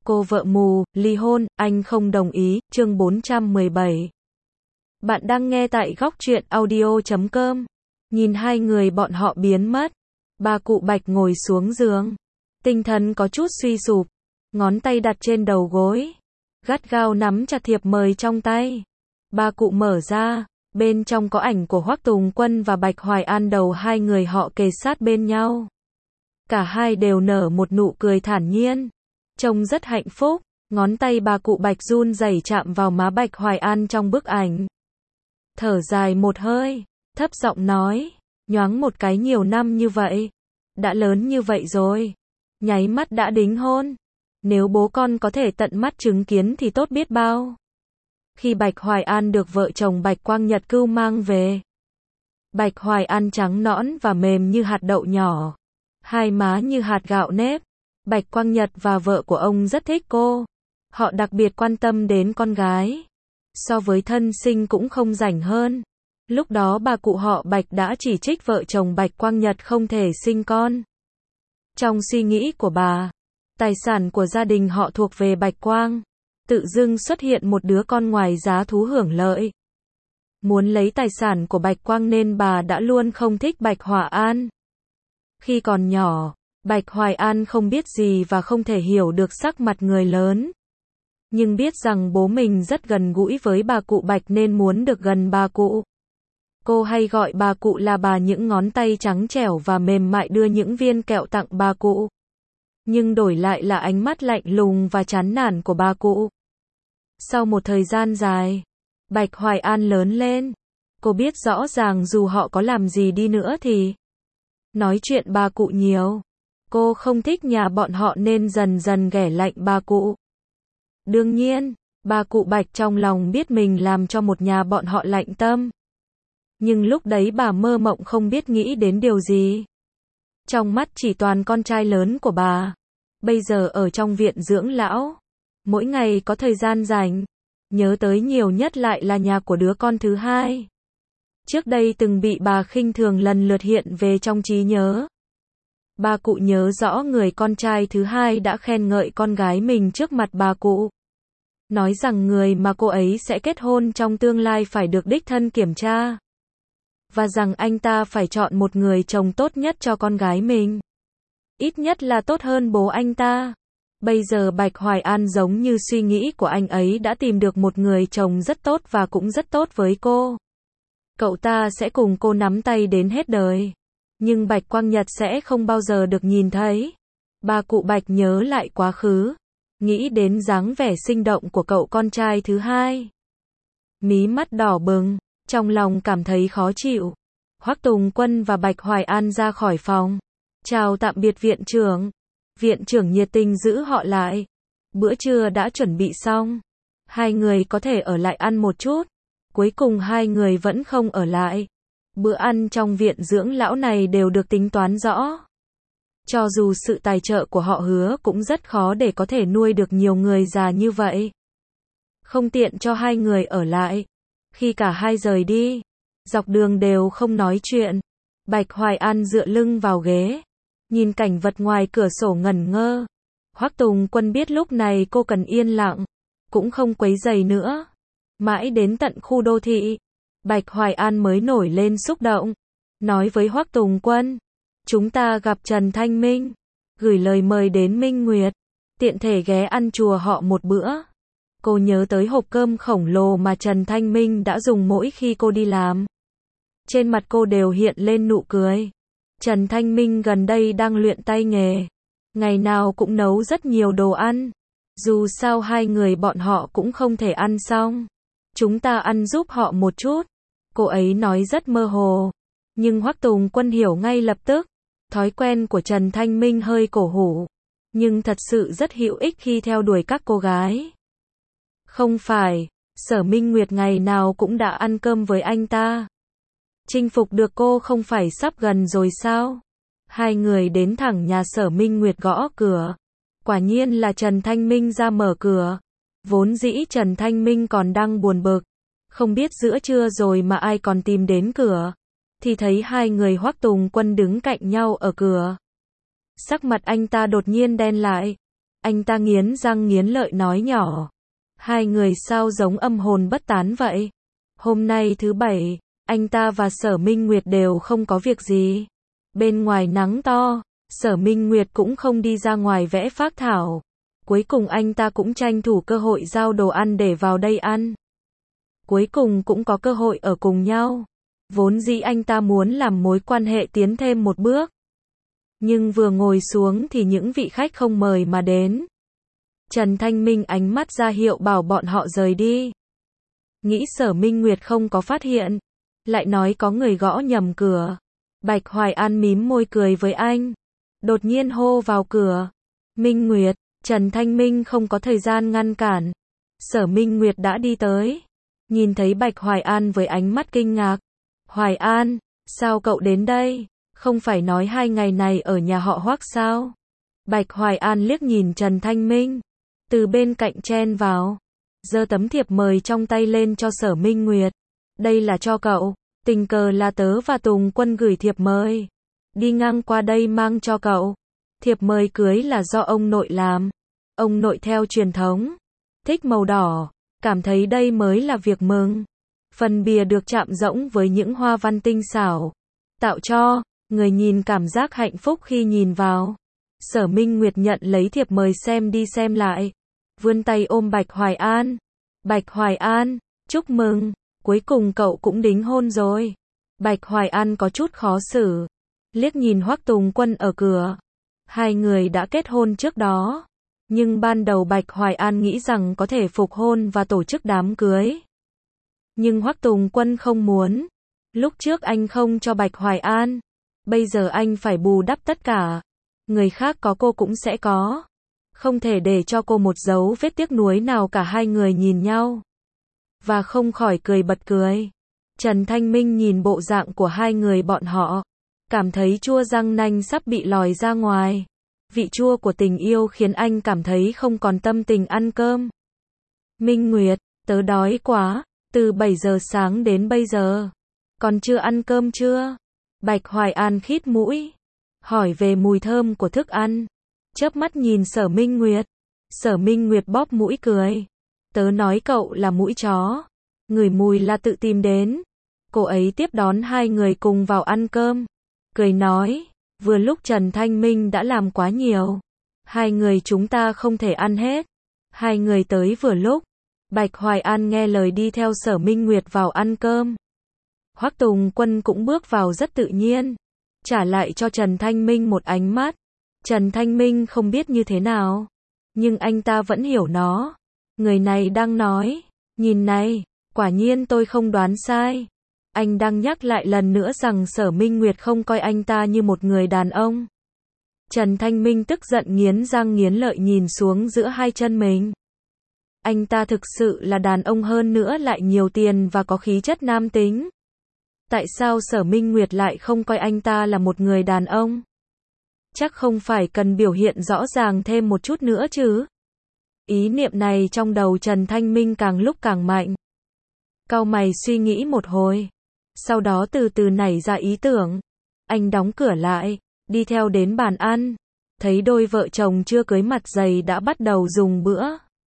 Cô vợ mù, ly hôn, anh không đồng ý, chương 417. Bạn đang nghe tại góc truyện audio.com. Nhìn hai người bọn họ biến mất. Bà cụ Bạch ngồi xuống giường. Tinh thần có chút suy sụp. Ngón tay đặt trên đầu gối. Gắt gao nắm chặt thiệp mời trong tay. Bà cụ mở ra. Bên trong có ảnh của Hoắc Tùng Quân và Bạch Hoài An, đầu hai người họ kề sát bên nhau. Cả hai đều nở một nụ cười thản nhiên. Trông rất hạnh phúc. Ngón tay bà cụ Bạch run rẩy chạm vào má Bạch Hoài An trong bức ảnh. Thở dài một hơi, thấp giọng nói, nhoáng một cái nhiều năm như vậy. Đã lớn như vậy rồi. Nháy mắt đã đính hôn. Nếu bố con có thể tận mắt chứng kiến thì tốt biết bao. Khi Bạch Hoài An được vợ chồng Bạch Quang Nhật cưu mang về. Bạch Hoài An trắng nõn và mềm như hạt đậu nhỏ. Hai má như hạt gạo nếp. Bạch Quang Nhật và vợ của ông rất thích cô. Họ đặc biệt quan tâm đến con gái. So với thân sinh cũng không rảnh hơn. Lúc đó bà cụ họ Bạch đã chỉ trích vợ chồng Bạch Quang Nhật không thể sinh con. Trong suy nghĩ của bà, tài sản của gia đình họ thuộc về Bạch Quang. Tự dưng xuất hiện một đứa con ngoài giá thú hưởng lợi. Muốn lấy tài sản của Bạch Quang nên bà đã luôn không thích Bạch Hoài An. Khi còn nhỏ, Bạch Hoài An không biết gì và không thể hiểu được sắc mặt người lớn. Nhưng biết rằng bố mình rất gần gũi với bà cụ Bạch nên muốn được gần bà cụ. Cô hay gọi bà cụ là bà, những ngón tay trắng trẻo và mềm mại đưa những viên kẹo tặng bà cụ. Nhưng đổi lại là ánh mắt lạnh lùng và chán nản của bà cụ. Sau một thời gian dài, Bạch Hoài An lớn lên. Cô biết rõ ràng dù họ có làm gì đi nữa thì nói chuyện bà cụ nhiều. Cô không thích nhà bọn họ nên dần dần ghẻ lạnh bà cụ. Đương nhiên, bà cụ Bạch trong lòng biết mình làm cho một nhà bọn họ lạnh tâm. Nhưng lúc đấy bà mơ mộng không biết nghĩ đến điều gì. Trong mắt chỉ toàn con trai lớn của bà. Bây giờ ở trong viện dưỡng lão. Mỗi ngày có thời gian rảnh. Nhớ tới nhiều nhất lại là nhà của đứa con thứ hai. Trước đây từng bị bà khinh thường lần lượt hiện về trong trí nhớ. Bà cụ nhớ rõ người con trai thứ hai đã khen ngợi con gái mình trước mặt bà cụ. Nói rằng người mà cô ấy sẽ kết hôn trong tương lai phải được đích thân kiểm tra. Và rằng anh ta phải chọn một người chồng tốt nhất cho con gái mình. Ít nhất là tốt hơn bố anh ta. Bây giờ Bạch Hoài An giống như suy nghĩ của anh ấy đã tìm được một người chồng rất tốt và cũng rất tốt với cô. Cậu ta sẽ cùng cô nắm tay đến hết đời. Nhưng Bạch Quang Nhật sẽ không bao giờ được nhìn thấy. Bà cụ Bạch nhớ lại quá khứ. Nghĩ đến dáng vẻ sinh động của cậu con trai thứ hai. Mí mắt đỏ bừng. Trong lòng cảm thấy khó chịu. Hoắc Tùng Quân và Bạch Hoài An ra khỏi phòng. Chào tạm biệt viện trưởng. Viện trưởng nhiệt tình giữ họ lại. Bữa trưa đã chuẩn bị xong. Hai người có thể ở lại ăn một chút. Cuối cùng hai người vẫn không ở lại. Bữa ăn trong viện dưỡng lão này đều được tính toán rõ. Cho dù sự tài trợ của họ hứa cũng rất khó để có thể nuôi được nhiều người già như vậy. Không tiện cho hai người ở lại. Khi cả hai rời đi, dọc đường đều không nói chuyện. Bạch Hoài An dựa lưng vào ghế, nhìn cảnh vật ngoài cửa sổ ngẩn ngơ. Hoắc Tùng Quân biết lúc này cô cần yên lặng, cũng không quấy rầy nữa. Mãi đến tận khu đô thị, Bạch Hoài An mới nổi lên xúc động, nói với Hoắc Tùng Quân, chúng ta gặp Trần Thanh Minh, gửi lời mời đến Minh Nguyệt, tiện thể ghé ăn chùa họ một bữa. Cô nhớ tới hộp cơm khổng lồ mà Trần Thanh Minh đã dùng mỗi khi cô đi làm. Trên mặt cô đều hiện lên nụ cười. Trần Thanh Minh gần đây đang luyện tay nghề. Ngày nào cũng nấu rất nhiều đồ ăn. Dù sao hai người bọn họ cũng không thể ăn xong. Chúng ta ăn giúp họ một chút. Cô ấy nói rất mơ hồ. Nhưng Hoắc Tùng Quân hiểu ngay lập tức. Thói quen của Trần Thanh Minh hơi cổ hủ. Nhưng thật sự rất hữu ích khi theo đuổi các cô gái. Không phải, Sở Minh Nguyệt ngày nào cũng đã ăn cơm với anh ta. Chinh phục được cô không phải sắp gần rồi sao? Hai người đến thẳng nhà Sở Minh Nguyệt gõ cửa. Quả nhiên là Trần Thanh Minh ra mở cửa. Vốn dĩ Trần Thanh Minh còn đang buồn bực. Không biết giữa trưa rồi mà ai còn tìm đến cửa. Thì thấy hai người Hoắc Tùng Quân đứng cạnh nhau ở cửa. Sắc mặt anh ta đột nhiên đen lại. Anh ta nghiến răng nghiến lợi nói nhỏ. Hai người sao giống âm hồn bất tán vậy? Hôm nay thứ bảy, anh ta và Sở Minh Nguyệt đều không có việc gì. Bên ngoài nắng to, Sở Minh Nguyệt cũng không đi ra ngoài vẽ phác thảo. Cuối cùng anh ta cũng tranh thủ cơ hội giao đồ ăn để vào đây ăn. Cuối cùng cũng có cơ hội ở cùng nhau. Vốn dĩ anh ta muốn làm mối quan hệ tiến thêm một bước. Nhưng vừa ngồi xuống thì những vị khách không mời mà đến. Trần Thanh Minh ánh mắt ra hiệu bảo bọn họ rời đi. Nghĩ Sở Minh Nguyệt không có phát hiện. Lại nói có người gõ nhầm cửa. Bạch Hoài An mím môi cười với anh. Đột nhiên hô vào cửa. Minh Nguyệt, Trần Thanh Minh không có thời gian ngăn cản. Sở Minh Nguyệt đã đi tới. Nhìn thấy Bạch Hoài An với ánh mắt kinh ngạc. Hoài An, sao cậu đến đây? Không phải nói 2 ngày này ở nhà họ Hoắc sao? Bạch Hoài An liếc nhìn Trần Thanh Minh. Từ bên cạnh chen vào. Giơ tấm thiệp mời trong tay lên cho Sở Minh Nguyệt. Đây là cho cậu. Tình cờ là tớ và Tùng Quân gửi thiệp mời. Đi ngang qua đây mang cho cậu. Thiệp mời cưới là do ông nội làm. Ông nội theo truyền thống. Thích màu đỏ. Cảm thấy đây mới là việc mừng. Phần bìa được chạm rỗng với những hoa văn tinh xảo. Tạo cho người nhìn cảm giác hạnh phúc khi nhìn vào. Sở Minh Nguyệt nhận lấy thiệp mời xem đi xem lại. Vươn tay ôm Bạch Hoài An. Bạch Hoài An, chúc mừng. Cuối cùng cậu cũng đính hôn rồi. Bạch Hoài An có chút khó xử. Liếc nhìn Hoắc Tùng Quân ở cửa. Hai người đã kết hôn trước đó. Nhưng ban đầu Bạch Hoài An nghĩ rằng có thể phục hôn và tổ chức đám cưới. Nhưng Hoắc Tùng Quân không muốn. Lúc trước anh không cho Bạch Hoài An. Bây giờ anh phải bù đắp tất cả. Người khác có cô cũng sẽ có. Không thể để cho cô một dấu vết tiếc nuối nào cả. Hai người nhìn nhau. Và không khỏi cười bật cười. Trần Thanh Minh nhìn bộ dạng của hai người bọn họ. Cảm thấy chua răng nanh sắp bị lòi ra ngoài. Vị chua của tình yêu khiến anh cảm thấy không còn tâm tình ăn cơm. Minh Nguyệt, tớ đói quá. Từ 7 giờ sáng đến bây giờ. Còn chưa ăn cơm chưa? Bạch Hoài An khít mũi. Hỏi về mùi thơm của thức ăn. Chớp mắt nhìn Sở Minh Nguyệt. Sở Minh Nguyệt bóp mũi cười. Tớ nói cậu là mũi chó. Ngửi mùi là tự tìm đến. Cô ấy tiếp đón hai người cùng vào ăn cơm. Cười nói. Vừa lúc Trần Thanh Minh đã làm quá nhiều. Hai người chúng ta không thể ăn hết. Hai người tới vừa lúc. Bạch Hoài An nghe lời đi theo Sở Minh Nguyệt vào ăn cơm. Hoắc Tùng Quân cũng bước vào rất tự nhiên. Trả lại cho Trần Thanh Minh một ánh mắt. Trần Thanh Minh không biết như thế nào. Nhưng anh ta vẫn hiểu nó. Người này đang nói. Nhìn này, quả nhiên tôi không đoán sai. Anh đang nhắc lại lần nữa rằng Sở Minh Nguyệt không coi anh ta như một người đàn ông. Trần Thanh Minh tức giận nghiến răng nghiến lợi nhìn xuống giữa hai chân mình. Anh ta thực sự là đàn ông hơn nữa lại nhiều tiền và có khí chất nam tính. Tại sao Sở Minh Nguyệt lại không coi anh ta là một người đàn ông? Chắc không phải cần biểu hiện rõ ràng thêm một chút nữa chứ? Ý niệm này trong đầu Trần Thanh Minh càng lúc càng mạnh. Cau mày suy nghĩ một hồi. Sau đó từ từ nảy ra ý tưởng. Anh đóng cửa lại, đi theo đến bàn ăn. Thấy đôi vợ chồng chưa cưới mặt dày đã bắt đầu dùng bữa.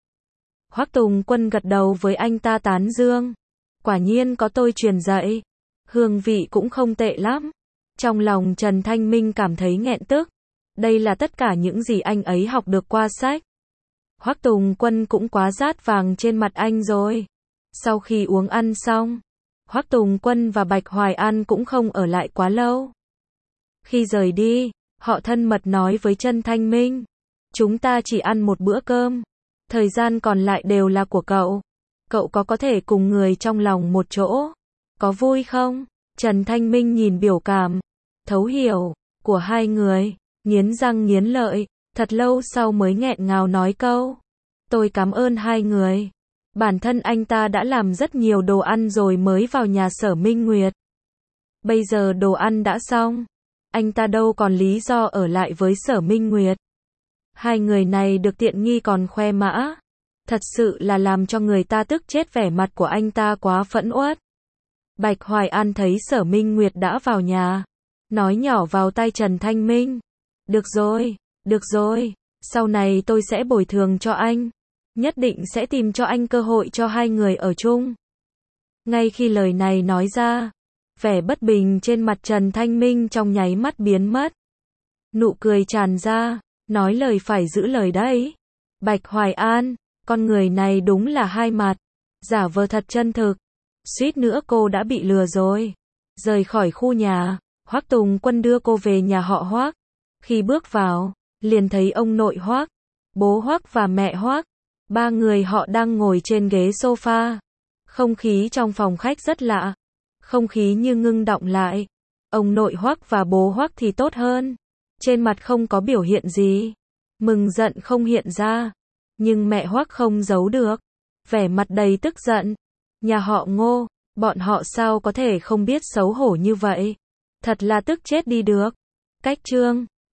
Hoắc Tùng Quân gật đầu với anh ta tán dương. Quả nhiên có tôi truyền dạy. Hương vị cũng không tệ lắm. Trong lòng Trần Thanh Minh cảm thấy nghẹn tức. Đây là tất cả những gì anh ấy học được qua sách. Hoắc Tùng Quân cũng quá rát vàng trên mặt anh rồi. Sau khi uống ăn xong, Hoắc Tùng Quân và Bạch Hoài An cũng không ở lại quá lâu. Khi rời đi, họ thân mật nói với Trần Thanh Minh. Chúng ta chỉ ăn một bữa cơm. Thời gian còn lại đều là của cậu. Cậu có thể cùng người trong lòng một chỗ. Có vui không? Trần Thanh Minh nhìn biểu cảm, thấu hiểu, của hai người, nghiến răng nghiến lợi, thật lâu sau mới nghẹn ngào nói câu. Tôi cảm ơn hai người. Bản thân anh ta đã làm rất nhiều đồ ăn rồi mới vào nhà Sở Minh Nguyệt. Bây giờ đồ ăn đã xong. Anh ta đâu còn lý do ở lại với Sở Minh Nguyệt. Hai người này được tiện nghi còn khoe mã. Thật sự là làm cho người ta tức chết, vẻ mặt của anh ta quá phẫn uất. Bạch Hoài An thấy Sở Minh Nguyệt đã vào nhà. Nói nhỏ vào tai Trần Thanh Minh. Được rồi, Sau này tôi sẽ bồi thường cho anh. Nhất định sẽ tìm cho anh cơ hội cho hai người ở chung. Ngay khi lời này nói ra, vẻ bất bình trên mặt Trần Thanh Minh trong nháy mắt biến mất. Nụ cười tràn ra, nói lời phải giữ lời đấy. Bạch Hoài An, con người này đúng là hai mặt, giả vờ thật chân thực. Suýt nữa cô đã bị lừa rồi. Rời khỏi khu nhà, Hoắc Tùng Quân đưa cô về nhà họ Hoắc. Khi bước vào, liền thấy ông nội Hoắc, bố Hoắc và mẹ Hoắc. Ba người họ đang ngồi trên ghế sofa. Không khí trong phòng khách rất lạ. Không khí như ngưng đọng lại. Ông nội Hoắc và bố Hoắc thì tốt hơn. Trên mặt không có biểu hiện gì. Mừng giận không hiện ra. Nhưng mẹ Hoắc không giấu được. Vẻ mặt đầy tức giận. Nhà họ Ngô, bọn họ sao có thể không biết xấu hổ như vậy. Thật là tức chết đi được. Cách chương